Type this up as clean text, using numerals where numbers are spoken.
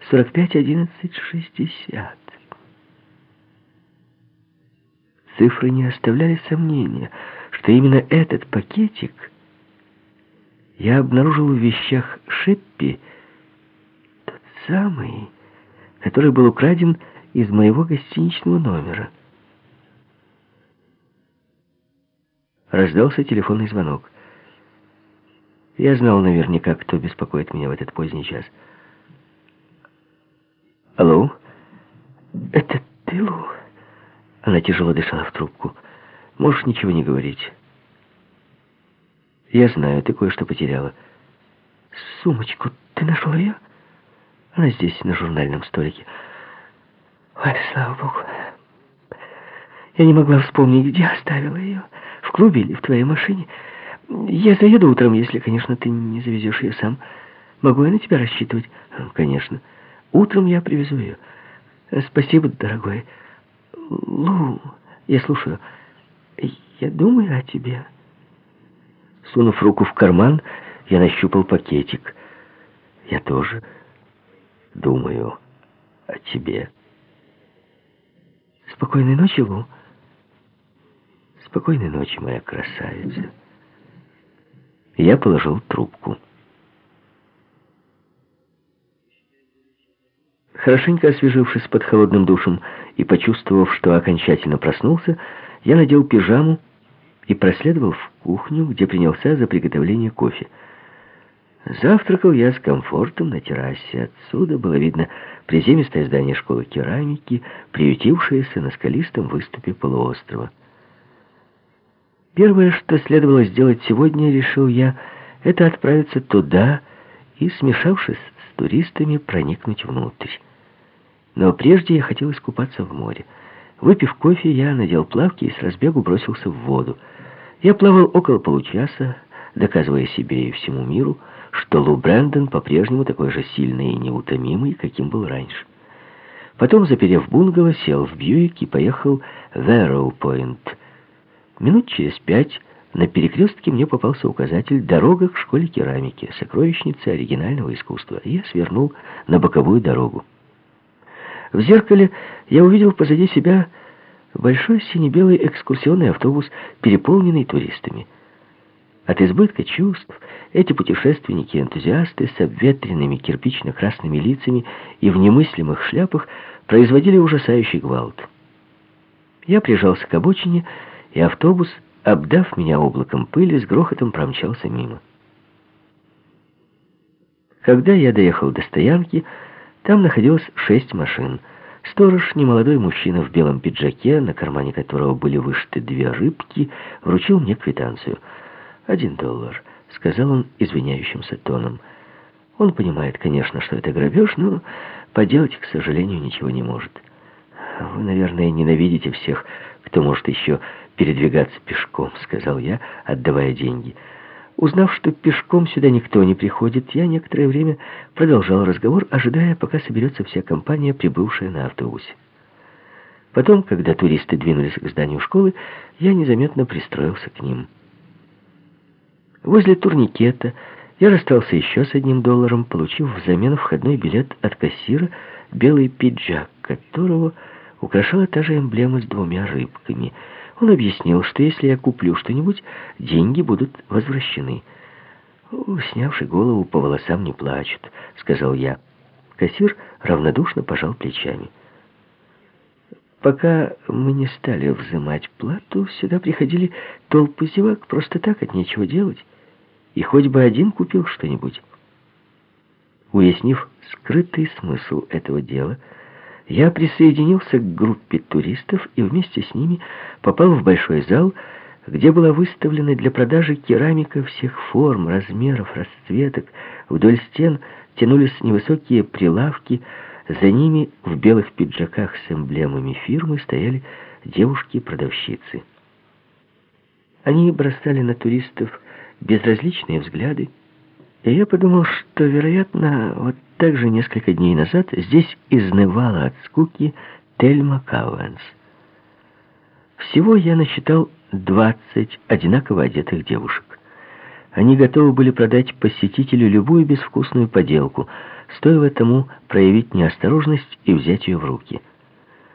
451160. Цифры не оставляли сомнения, что именно этот пакетик я обнаружил в вещах Шеппи, тот самый, который был украден из моего гостиничного номера. Раздался телефонный звонок. Я знал наверняка, кто беспокоит меня в этот поздний час. «Алло? Это ты, Лу?» Она тяжело дышала в трубку. «Можешь ничего не говорить. Я знаю, ты кое-что потеряла». «Сумочку. Ты нашел ее?» «Она здесь, на журнальном столике». «Ой, слава богу. Я не могла вспомнить, где оставила ее. В клубе или в твоей машине. Я заеду утром, если, конечно, ты не завезешь ее сам. Могу я на тебя рассчитывать?» «Конечно. Утром я привезу ее. Спасибо, дорогой. Лу, я слушаю. Я думаю о тебе». Сунув руку в карман, я нащупал пакетик. «Я тоже думаю о тебе». «Спокойной ночи, Лу». «Спокойной ночи, моя красавица». Я положил трубку. Хорошенько освежившись под холодным душем и почувствовав, что окончательно проснулся, я надел пижаму и проследовал в кухню, где принялся за приготовление кофе. Завтракал я с комфортом на террасе. Отсюда было видно приземистое здание школы керамики, приютившееся на скалистом выступе полуострова. Первое, что следовало сделать сегодня, решил я, это отправиться туда и, смешавшись с туристами, проникнуть внутрь. Но прежде я хотел искупаться в море. Выпив кофе, я надел плавки и с разбегу бросился в воду. Я плавал около получаса, доказывая себе и всему миру, что Лу Брэндон по-прежнему такой же сильный и неутомимый, каким был раньше. Потом, заперев бунгало, сел в Бьюик и поехал в Эроу-Пойнт. Минут через 5 на перекрестке мне попался указатель «Дорога к школе керамики, сокровищница оригинального искусства», и я свернул на боковую дорогу. В зеркале я увидел позади себя большой сине-белый экскурсионный автобус, переполненный туристами. От избытка чувств эти путешественники-энтузиасты с обветренными кирпично-красными лицами и в немыслимых шляпах производили ужасающий гвалт. Я прижался к обочине, и автобус, обдав меня облаком пыли, с грохотом промчался мимо. Когда я доехал до стоянки, там находилось 6 машин. Сторож, немолодой мужчина в белом пиджаке, на кармане которого были вышиты 2 рыбки, вручил мне квитанцию. $1, сказал он извиняющимся тоном. Он понимает, конечно, что это грабеж, но поделать, к сожалению, ничего не может. «Вы, наверное, ненавидите всех, кто может еще передвигаться пешком», — сказал я, отдавая деньги. Узнав, что пешком сюда никто не приходит, я некоторое время продолжал разговор, ожидая, пока соберется вся компания, прибывшая на автобусе. Потом, когда туристы двинулись к зданию школы, я незаметно пристроился к ним. Возле турникета я расстался еще с $1, получив взамен входной билет от кассира, белый пиджак которого украшала та же эмблема с 2 рыбками. Он объяснил, что если я куплю что-нибудь, деньги будут возвращены. «Снявши голову, по волосам не плачут», — сказал я. Кассир равнодушно пожал плечами. Пока мы не стали взимать плату, сюда приходили толпы зевак просто так, от нечего делать. И хоть бы один купил что-нибудь. Уяснив скрытый смысл этого дела, я присоединился к группе туристов и вместе с ними попал в большой зал, где была выставлена для продажи керамика всех форм, размеров, расцветок. Вдоль стен тянулись невысокие прилавки, за ними в белых пиджаках с эмблемами фирмы стояли девушки-продавщицы. Они бросали на туристов безразличные взгляды, и я подумал, что, вероятно, вот так же несколько дней назад здесь изнывала от скуки Тельма Кауэнс. Всего я насчитал 20 одинаково одетых девушек. Они готовы были продать посетителю любую безвкусную поделку, стоило тому проявить неосторожность и взять ее в руки.